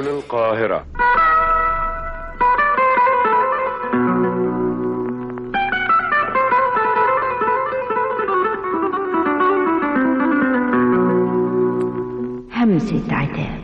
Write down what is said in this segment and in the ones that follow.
سبل القاهرة. همسة عتاب.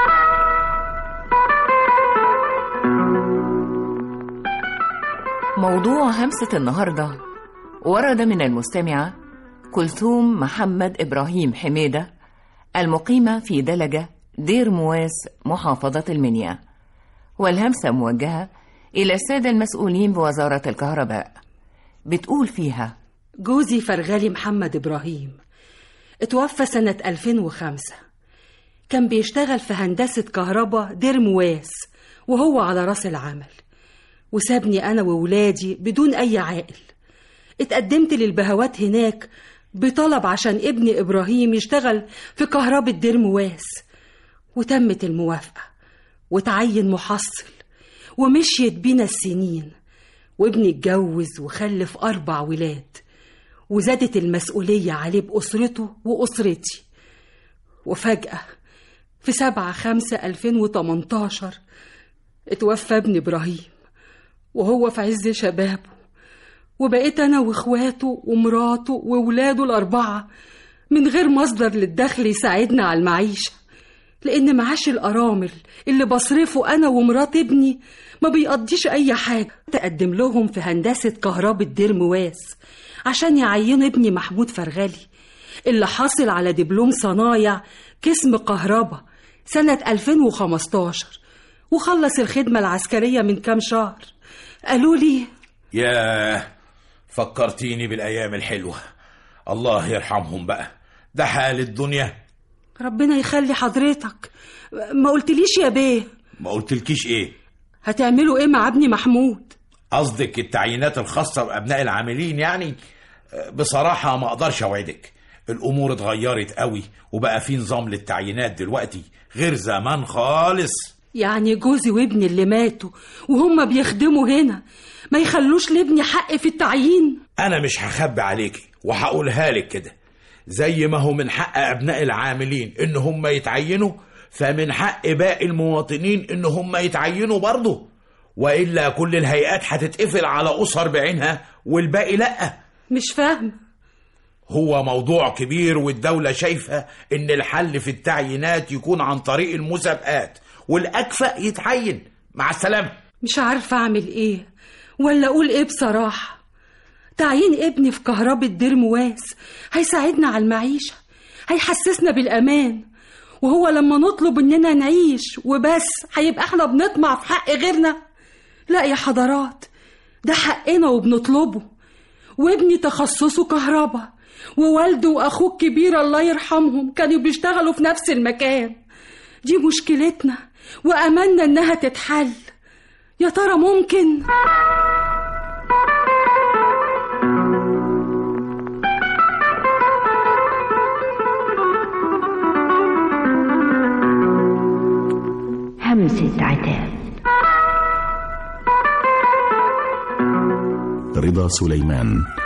موضوع همسة النهاردة ورد من المستمعة كلثوم محمد إبراهيم حميدة، المقيمة في دلجة دير مواس محافظة المنيا، والهمسة موجهة إلى السادة المسؤولين بوزارة الكهرباء. بتقول فيها: جوزي فرغالي محمد إبراهيم اتوفى سنة 2005. كان بيشتغل في هندسة كهرباء دير مواس وهو على رأس العمل، وسابني أنا وولادي بدون أي عائل. اتقدمت للبهوات هناك بطلب عشان ابني إبراهيم يشتغل في كهرباء دير مواس، وتمت الموافقة وتعين محصل، ومشيت بينا السنين، وابني اتجوز وخلف 4 ولاد، وزادت المسؤولية عليه بأسرته وأسرتي. وفجأة في 7/5/2018 اتوفى ابني إبراهيم وهو في عز شبابه، وبقيت أنا وإخواته ومراته وولاده 4 من غير مصدر للدخل يساعدنا على المعيشة، لأن معاش الأرامل اللي بصرفه أنا ومرات ابني ما بيقضيش أي حاجة. تقدم لهم في هندسة كهرباء دير مواس عشان يعينوا ابني محمود فرغالي اللي حاصل على دبلوم صنايع قسم كهرباء سنة 2015، وخلص الخدمة العسكرية من كام شهر. قالوا لي: ياه، فكرتيني بالأيام الحلوة، الله يرحمهم بقى، ده حال الدنيا. ربنا يخلي حضرتك. ما قلتليش يا بيه. ما قلتلكيش ايه؟ هتعملوا ايه مع ابني محمود؟ قصدك التعيينات الخاصة بأبناء العاملين يعني؟ بصراحة ما أقدرش أوعدك، الأمور اتغيرت قوي وبقى في نظام للتعيينات دلوقتي غير زمان خالص. يعني جوزي وابني اللي ماتوا وهم بيخدموا هنا ما يخلوش لابني حق في التعيين؟ أنا مش هخبي عليكي وهقولها لك كده، زي ما هو من حق أبناء العاملين إن هم يتعينوا، فمن حق باقي المواطنين إن هم يتعينوا برضه، وإلا كل الهيئات هتتقفل على أسر بعينها والباقي لأ. مش فاهم. هو موضوع كبير، والدولة شايفة إن الحل في التعيينات يكون عن طريق المسابقات، والأكفأ يتعين. مع السلامة. مش عارفة أعمل إيه ولا أقول إيه بصراحة. تعيين ابني في كهرباء دير مواس هيساعدنا على المعيشة، هيحسسنا بالأمان، وهو لما نطلب إننا نعيش وبس هيبقى إحنا بنطمع في حق غيرنا؟ لا يا حضرات، ده حقنا وبنطلبه. وابني تخصصه كهرباء، ووالده وأخوه الكبير الله يرحمهم كانوا بيشتغلوا في نفس المكان. دي مشكلتنا وأملنا إنها تتحل. يا ترى ممكن؟ همسة عتاب. رضا سليمان.